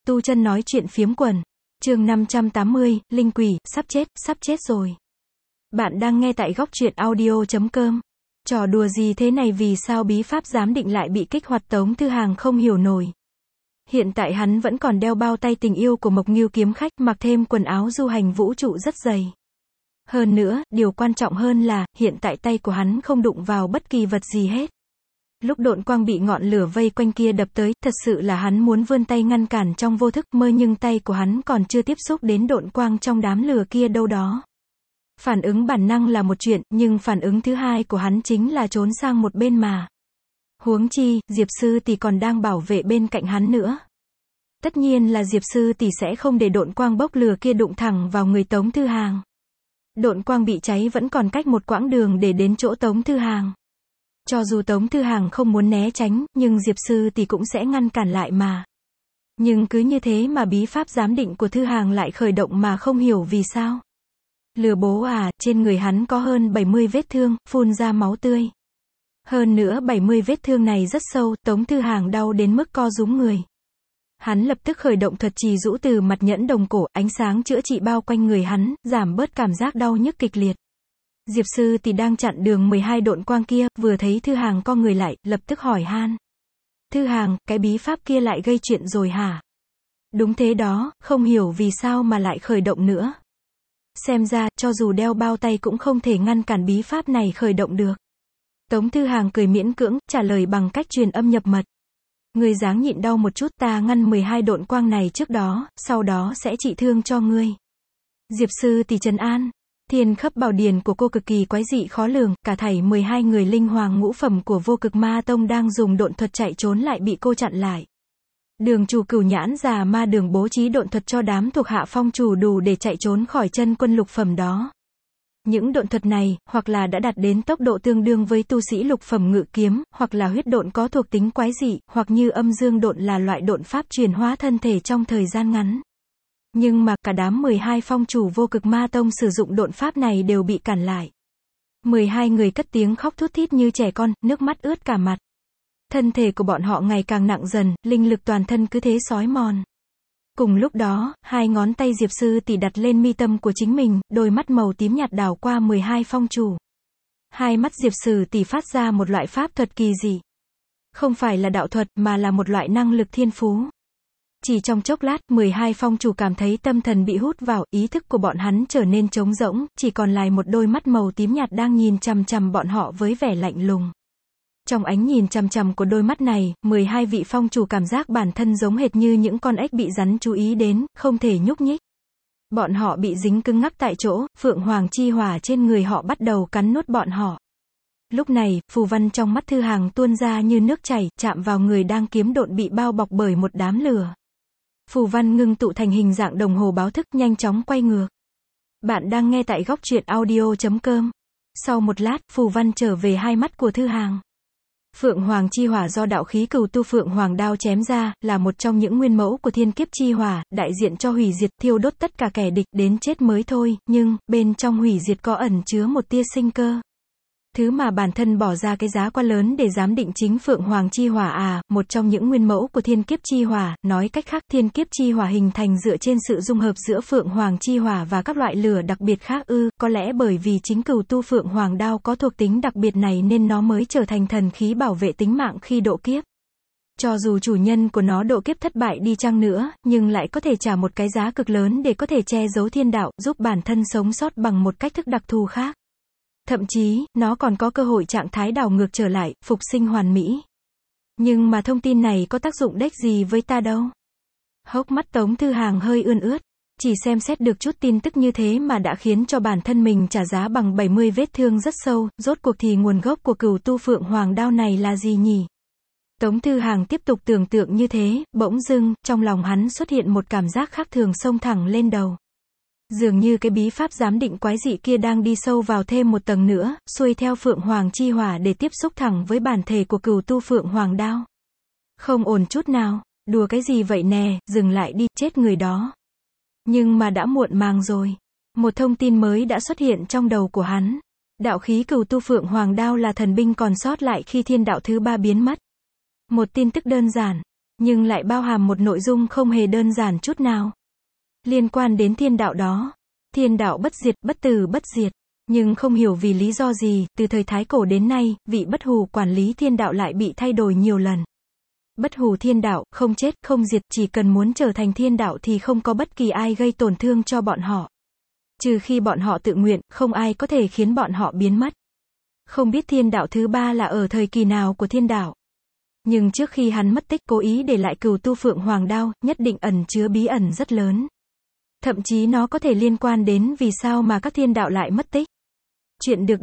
Tu Chân nói chuyện phiếm quần. Chương 580, Linh quỷ, sắp chết rồi. Bạn đang nghe tại góc truyện audio.com. Trò đùa gì thế này, vì sao bí pháp giám định lại bị kích hoạt? Tống Thư Hàng không hiểu nổi. Hiện tại hắn vẫn còn đeo bao tay tình yêu của Mộc Ngưu kiếm khách, mặc thêm quần áo du hành vũ trụ rất dày. Hơn nữa, điều quan trọng hơn là, hiện tại tay của hắn không đụng vào bất kỳ vật gì hết. Lúc độn quang bị ngọn lửa vây quanh kia đập tới, thật sự là hắn muốn vươn tay ngăn cản trong vô thức mơ, nhưng tay của hắn còn chưa tiếp xúc đến độn quang trong đám lửa kia đâu đó. Phản ứng bản năng là một chuyện, nhưng phản ứng thứ hai của hắn chính là trốn sang một bên mà. Huống chi, Diệp Sư Tỷ còn đang bảo vệ bên cạnh hắn nữa. Tất nhiên là Diệp Sư Tỷ sẽ không để độn quang bốc lửa kia đụng thẳng vào người Tống Thư Hàng. Độn quang bị cháy vẫn còn cách một quãng đường để đến chỗ Tống Thư Hàng. Cho dù Tống Thư Hàng không muốn né tránh, nhưng Diệp Sư Tỷ cũng sẽ ngăn cản lại mà. Nhưng cứ như thế mà bí pháp giám định của Thư Hàng lại khởi động mà không hiểu vì sao. Lừa bố à, trên người hắn có hơn 70 vết thương, phun ra máu tươi. Hơn nữa 70 vết thương này rất sâu, Tống Thư Hàng đau đến mức co rúm người. Hắn lập tức khởi động thuật trì rũ từ mặt nhẫn đồng cổ, ánh sáng chữa trị bao quanh người hắn, giảm bớt cảm giác đau nhức kịch liệt. Diệp Sư Tỷ đang chặn đường 12 độn quang kia, vừa thấy Thư Hàng co người lại, lập tức hỏi han. Thư Hàng, cái bí pháp kia lại gây chuyện rồi hả? Đúng thế đó, không hiểu vì sao mà lại khởi động nữa. Xem ra, cho dù đeo bao tay cũng không thể ngăn cản bí pháp này khởi động được. Tống Thư Hàng cười miễn cưỡng, trả lời bằng cách truyền âm nhập mật. Ngươi dáng nhịn đau một chút, ta ngăn 12 độn quang này trước đó, sau đó sẽ trị thương cho ngươi. Diệp Sư Tỷ trấn an. Thiên Khắp Bảo Điển của cô cực kỳ quái dị khó lường, cả thảy 12 người linh hoàng ngũ phẩm của Vô Cực Ma Tông đang dùng độn thuật chạy trốn lại bị cô chặn lại. Đường chủ Cửu Nhãn Già Ma Đường bố trí độn thuật cho đám thuộc hạ phong chủ đủ để chạy trốn khỏi chân quân lục phẩm đó. Những độn thuật này, hoặc là đã đạt đến tốc độ tương đương với tu sĩ lục phẩm ngự kiếm, hoặc là huyết độn có thuộc tính quái dị, hoặc như âm dương độn là loại độn pháp chuyển hóa thân thể trong thời gian ngắn. Nhưng mà, cả đám 12 phong chủ Vô Cực Ma Tông sử dụng độn pháp này đều bị cản lại. 12 người cất tiếng khóc thút thít như trẻ con, nước mắt ướt cả mặt. Thân thể của bọn họ ngày càng nặng dần, linh lực toàn thân cứ thế xói mòn. Cùng lúc đó, hai ngón tay Diệp Sư Tỷ đặt lên mi tâm của chính mình, đôi mắt màu tím nhạt đảo qua 12 phong chủ. Hai mắt Diệp Sư Tỷ phát ra một loại pháp thuật kỳ dị. Không phải là đạo thuật, mà là một loại năng lực thiên phú. Chỉ trong chốc lát, 12 phong chủ cảm thấy tâm thần bị hút vào, ý thức của bọn hắn trở nên trống rỗng, chỉ còn lại một đôi mắt màu tím nhạt đang nhìn chằm chằm bọn họ với vẻ lạnh lùng. Trong ánh nhìn chằm chằm của đôi mắt này, 12 vị phong chủ cảm giác bản thân giống hệt như những con ếch bị rắn chú ý đến, không thể nhúc nhích. Bọn họ bị dính cứng ngắc tại chỗ, phượng hoàng chi hỏa trên người họ bắt đầu cắn nuốt bọn họ. Lúc này, phù văn trong mắt Thư Hàng tuôn ra như nước chảy, chạm vào người đang kiếm độn bị bao bọc bởi một đám lửa. Phù văn ngưng tụ thành hình dạng đồng hồ báo thức, nhanh chóng quay ngược. Bạn đang nghe tại góc truyện audio.com. Sau một lát, phù văn trở về hai mắt của Thư Hàng. Phượng Hoàng chi hỏa do đạo khí Cửu Tu Phượng Hoàng đao chém ra, là một trong những nguyên mẫu của thiên kiếp chi hỏa, đại diện cho hủy diệt, thiêu đốt tất cả kẻ địch, đến chết mới thôi, nhưng, bên trong hủy diệt có ẩn chứa một tia sinh cơ. Thứ mà bản thân bỏ ra cái giá quá lớn để giám định chính Phượng Hoàng chi hỏa à, một trong những nguyên mẫu của thiên kiếp chi hỏa, nói cách khác thiên kiếp chi hỏa hình thành dựa trên sự dung hợp giữa Phượng Hoàng chi hỏa và các loại lửa đặc biệt khác ư, có lẽ bởi vì chính Cửu Tu Phượng Hoàng đao có thuộc tính đặc biệt này nên nó mới trở thành thần khí bảo vệ tính mạng khi độ kiếp. Cho dù chủ nhân của nó độ kiếp thất bại đi chăng nữa, nhưng lại có thể trả một cái giá cực lớn để có thể che giấu thiên đạo, giúp bản thân sống sót bằng một cách thức đặc thù khác. Thậm chí, nó còn có cơ hội trạng thái đảo ngược trở lại, phục sinh hoàn mỹ. Nhưng mà thông tin này có tác dụng đếch gì với ta đâu. Hốc mắt Tống Thư Hàng hơi ươn ướt. Chỉ xem xét được chút tin tức như thế mà đã khiến cho bản thân mình trả giá bằng 70 vết thương rất sâu, rốt cuộc thì nguồn gốc của Cửu Tu Phượng Hoàng đao này là gì nhỉ? Tống Thư Hàng tiếp tục tưởng tượng như thế, bỗng dưng, trong lòng hắn xuất hiện một cảm giác khác thường xông thẳng lên đầu. Dường như cái bí pháp giám định quái dị kia đang đi sâu vào thêm một tầng nữa, xuôi theo Phượng Hoàng chi hỏa để tiếp xúc thẳng với bản thể của Cửu Tu Phượng Hoàng đao. Không ổn chút nào, đùa cái gì vậy nè, dừng lại đi, chết người đó. Nhưng mà đã muộn màng rồi. Một thông tin mới đã xuất hiện trong đầu của hắn. Đạo khí Cửu Tu Phượng Hoàng đao là thần binh còn sót lại khi thiên đạo thứ ba biến mất. Một tin tức đơn giản. nhưng lại bao hàm một nội dung không hề đơn giản chút nào. Liên quan đến thiên đạo đó. Thiên đạo bất diệt, bất tử bất diệt. Nhưng không hiểu vì lý do gì, từ thời Thái Cổ đến nay, vị Bất Hủ quản lý thiên đạo lại bị thay đổi nhiều lần. Bất Hủ thiên đạo, không chết, không diệt, chỉ cần muốn trở thành thiên đạo thì không có bất kỳ ai gây tổn thương cho bọn họ. Trừ khi bọn họ tự nguyện, không ai có thể khiến bọn họ biến mất. Không biết thiên đạo thứ ba là ở thời kỳ nào của thiên đạo. Nhưng trước khi hắn mất tích cố ý để lại Cửu Tu Phượng Hoàng Đao, nhất định ẩn chứa bí ẩn rất lớn. Thậm chí nó có thể liên quan đến vì sao mà các thiên đạo lại mất tích. Chuyện được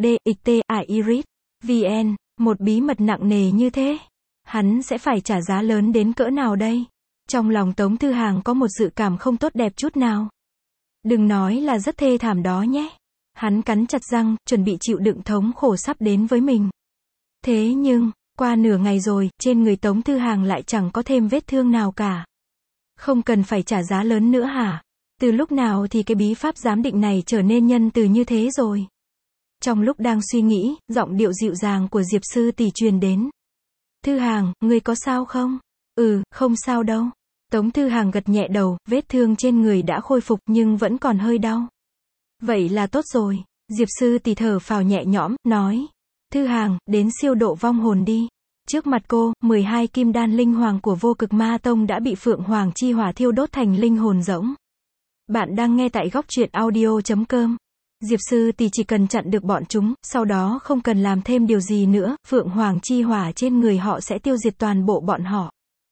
DXT VN, một bí mật nặng nề như thế. Hắn sẽ phải trả giá lớn đến cỡ nào đây? Trong lòng Tống Thư Hàng có một dự cảm không tốt đẹp chút nào. Đừng nói là rất thê thảm đó nhé. Hắn cắn chặt răng, chuẩn bị chịu đựng thống khổ sắp đến với mình. Thế nhưng, qua nửa ngày rồi, trên người Tống Thư Hàng lại chẳng có thêm vết thương nào cả. Không cần phải trả giá lớn nữa hả? Từ lúc nào thì cái bí pháp giám định này trở nên nhân từ như thế rồi? Trong lúc đang suy nghĩ, giọng điệu dịu dàng của Diệp Sư Tỷ truyền đến. Thư Hàng, ngươi có sao không? Không sao đâu. Tống Thư Hàng gật nhẹ đầu, vết thương trên người đã khôi phục nhưng vẫn còn hơi đau. Vậy là tốt rồi. Diệp Sư Tỷ thở phào nhẹ nhõm, nói. Thư Hàng, đến siêu độ vong hồn đi. Trước mặt cô, 12 kim đan linh hoàng của Vô Cực Ma Tông đã bị Phượng Hoàng chi hỏa thiêu đốt thành linh hồn rỗng. Bạn đang nghe tại goctruyện.audio.com. Diệp Sư Tỷ chỉ cần chặn được bọn chúng, sau đó không cần làm thêm điều gì nữa, Phượng Hoàng chi hỏa trên người họ sẽ tiêu diệt toàn bộ bọn họ.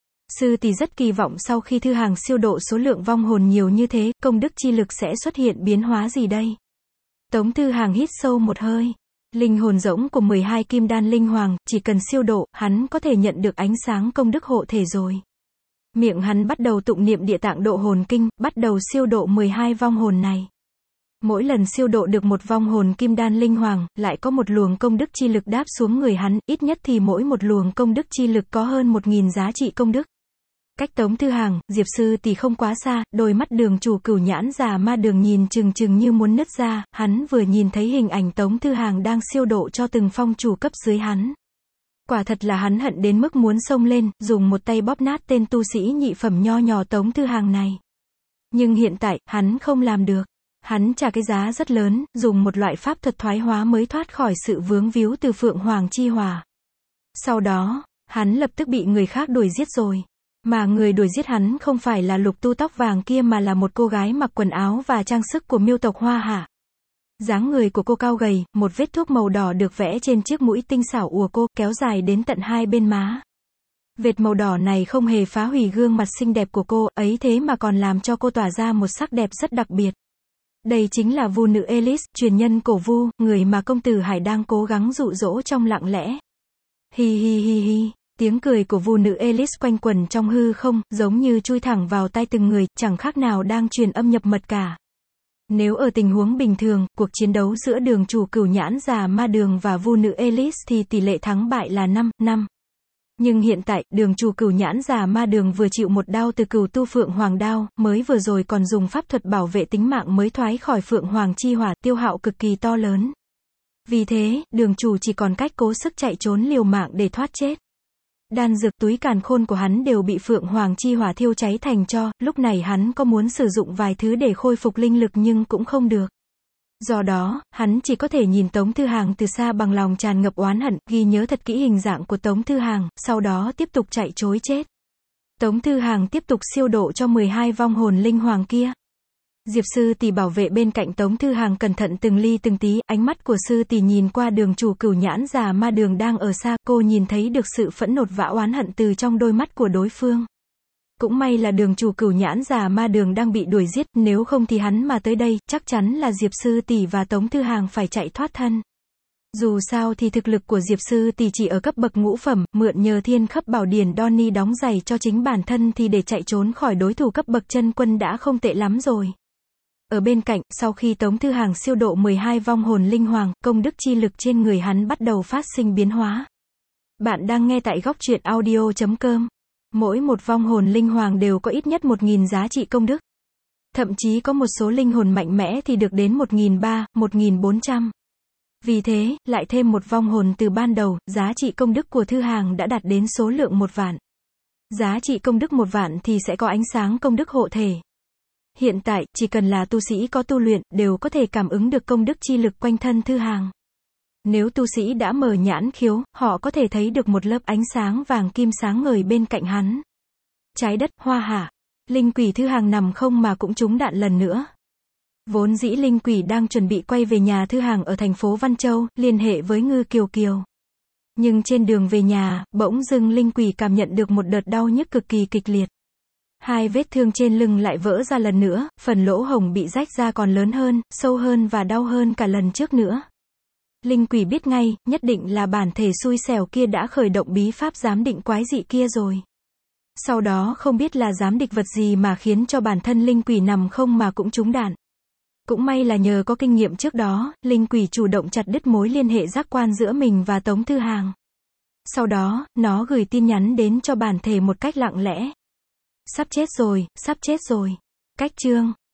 Sư Tỷ rất kỳ vọng sau khi Thư Hàng siêu độ số lượng vong hồn nhiều như thế, công đức chi lực sẽ xuất hiện biến hóa gì đây? Tống Thư Hàng hít sâu một hơi. Linh hồn rỗng của 12 kim đan linh hoàng, chỉ cần siêu độ, hắn có thể nhận được ánh sáng công đức hộ thể rồi. Miệng hắn bắt đầu tụng niệm Địa Tạng Độ Hồn Kinh, bắt đầu siêu độ 12 vong hồn này. Mỗi lần siêu độ được một vong hồn kim đan linh hoàng, lại có một luồng công đức chi lực đáp xuống người hắn, ít nhất thì mỗi một luồng công đức chi lực có hơn 1000 giá trị công đức. Cách Tống Thư Hàng, Diệp Sư Tỷ không quá xa, đôi mắt Đường Chủ Cửu Nhãn Già Ma Đường nhìn chừng chừng như muốn nứt ra, hắn vừa nhìn thấy hình ảnh Tống Thư Hàng đang siêu độ cho từng phong chủ cấp dưới hắn. Quả thật là hắn hận đến mức muốn xông lên, dùng một tay bóp nát tên tu sĩ nhị phẩm nho nhỏ Tống Thư Hàng này. Nhưng hiện tại, hắn không làm được. Hắn trả cái giá rất lớn, dùng một loại pháp thuật thoái hóa mới thoát khỏi sự vướng víu từ Phượng Hoàng chi hỏa. Sau đó, hắn lập tức bị người khác đuổi giết rồi. Mà người đuổi giết hắn không phải là Lục Tu tóc vàng kia mà là một cô gái mặc quần áo và trang sức của Miêu tộc Hoa Hạ. Dáng người của cô cao gầy, một vết thuốc màu đỏ được vẽ trên chiếc mũi tinh xảo của cô, kéo dài đến tận hai bên má. Vệt màu đỏ này không hề phá hủy gương mặt xinh đẹp của cô, ấy thế mà còn làm cho cô tỏa ra một sắc đẹp rất đặc biệt. Đây chính là Vu nữ Elise, truyền nhân cổ Vu, người mà công tử Hải đang cố gắng dụ dỗ trong lặng lẽ. Hi hi hi hi. Tiếng cười của Vu nữ Elise quanh quẩn trong hư không, giống như chui thẳng vào tai từng người, chẳng khác nào đang truyền âm nhập mật cả. Nếu ở tình huống bình thường, cuộc chiến đấu giữa Đường Chủ Cửu Nhãn Già Ma Đường và Vu nữ Elise thì tỷ lệ thắng bại là 5-5. Nhưng hiện tại, Đường Chủ Cửu Nhãn Già Ma Đường vừa chịu một đao từ Cửu Tu Phượng Hoàng Đao, mới vừa rồi còn dùng pháp thuật bảo vệ tính mạng mới thoái khỏi Phượng Hoàng chi hỏa, tiêu hao cực kỳ to lớn. Vì thế, Đường Chủ chỉ còn cách cố sức chạy trốn liều mạng để thoát chết. Đan dược túi càn khôn của hắn đều bị Phượng Hoàng chi hỏa thiêu cháy thành tro, lúc này hắn có muốn sử dụng vài thứ để khôi phục linh lực nhưng cũng không được. Do đó, hắn chỉ có thể nhìn Tống Thư Hàng từ xa bằng lòng tràn ngập oán hận, ghi nhớ thật kỹ hình dạng của Tống Thư Hàng, sau đó tiếp tục chạy trối chết. Tống Thư Hàng tiếp tục siêu độ cho 12 vong hồn linh hoàng kia. Diệp Sư Tỷ bảo vệ bên cạnh Tống Thư Hàng cẩn thận từng ly từng tí, ánh mắt của Sư Tỷ nhìn qua Đường Chủ Cửu Nhãn Già Ma Đường đang ở xa, cô nhìn thấy được sự phẫn nộ và oán hận từ trong đôi mắt của đối phương. Cũng may là Đường Chủ Cửu Nhãn Già Ma Đường đang bị đuổi giết, nếu không thì hắn mà tới đây, chắc chắn là Diệp Sư Tỷ và Tống Thư Hàng phải chạy thoát thân. Dù sao thì thực lực của Diệp Sư Tỷ chỉ ở cấp bậc ngũ phẩm, mượn nhờ Thiên Khắp Bảo Điển Donnie đóng giày cho chính bản thân thì để chạy trốn khỏi đối thủ cấp bậc chân quân đã không tệ lắm rồi. Ở bên cạnh, sau khi Tống Thư Hàng siêu độ 12 vong hồn linh hoàng, công đức chi lực trên người hắn bắt đầu phát sinh biến hóa. Bạn đang nghe tại goctruyện.audio.com. Mỗi một vong hồn linh hoàng đều có ít nhất 1000 giá trị công đức. Thậm chí có một số linh hồn mạnh mẽ thì được đến 1300, 1400. Vì thế, lại thêm một vong hồn từ ban đầu, giá trị công đức của Thư Hàng đã đạt đến số lượng 1 vạn. Giá trị công đức 1 vạn thì sẽ có ánh sáng công đức hộ thể. Hiện tại, chỉ cần là tu sĩ có tu luyện, đều có thể cảm ứng được công đức chi lực quanh thân Thư Hàng. Nếu tu sĩ đã mở nhãn khiếu, họ có thể thấy được một lớp ánh sáng vàng kim sáng ngời bên cạnh hắn. Trái đất, hoa hạ. Linh quỷ Thư Hàng nằm không mà cũng trúng đạn lần nữa. Vốn dĩ linh quỷ đang chuẩn bị quay về nhà Thư Hàng ở thành phố Văn Châu, liên hệ với Ngư Kiều Kiều. Nhưng trên đường về nhà, bỗng dưng linh quỷ cảm nhận được một đợt đau nhức cực kỳ kịch liệt. 2 vết thương trên lưng lại vỡ ra lần nữa, phần lỗ hổng bị rách ra còn lớn hơn, sâu hơn và đau hơn cả lần trước nữa. Linh quỷ biết ngay, nhất định là bản thể xui xẻo kia đã khởi động bí pháp giám định quái dị kia rồi. Sau đó không biết là giám địch vật gì mà khiến cho bản thân linh quỷ nằm không mà cũng trúng đạn. Cũng may là nhờ có kinh nghiệm trước đó, linh quỷ chủ động chặt đứt mối liên hệ giác quan giữa mình và Tống Thư Hàng. Sau đó, nó gửi tin nhắn đến cho bản thể một cách lặng lẽ. Sắp chết rồi, sắp chết rồi. Cách chương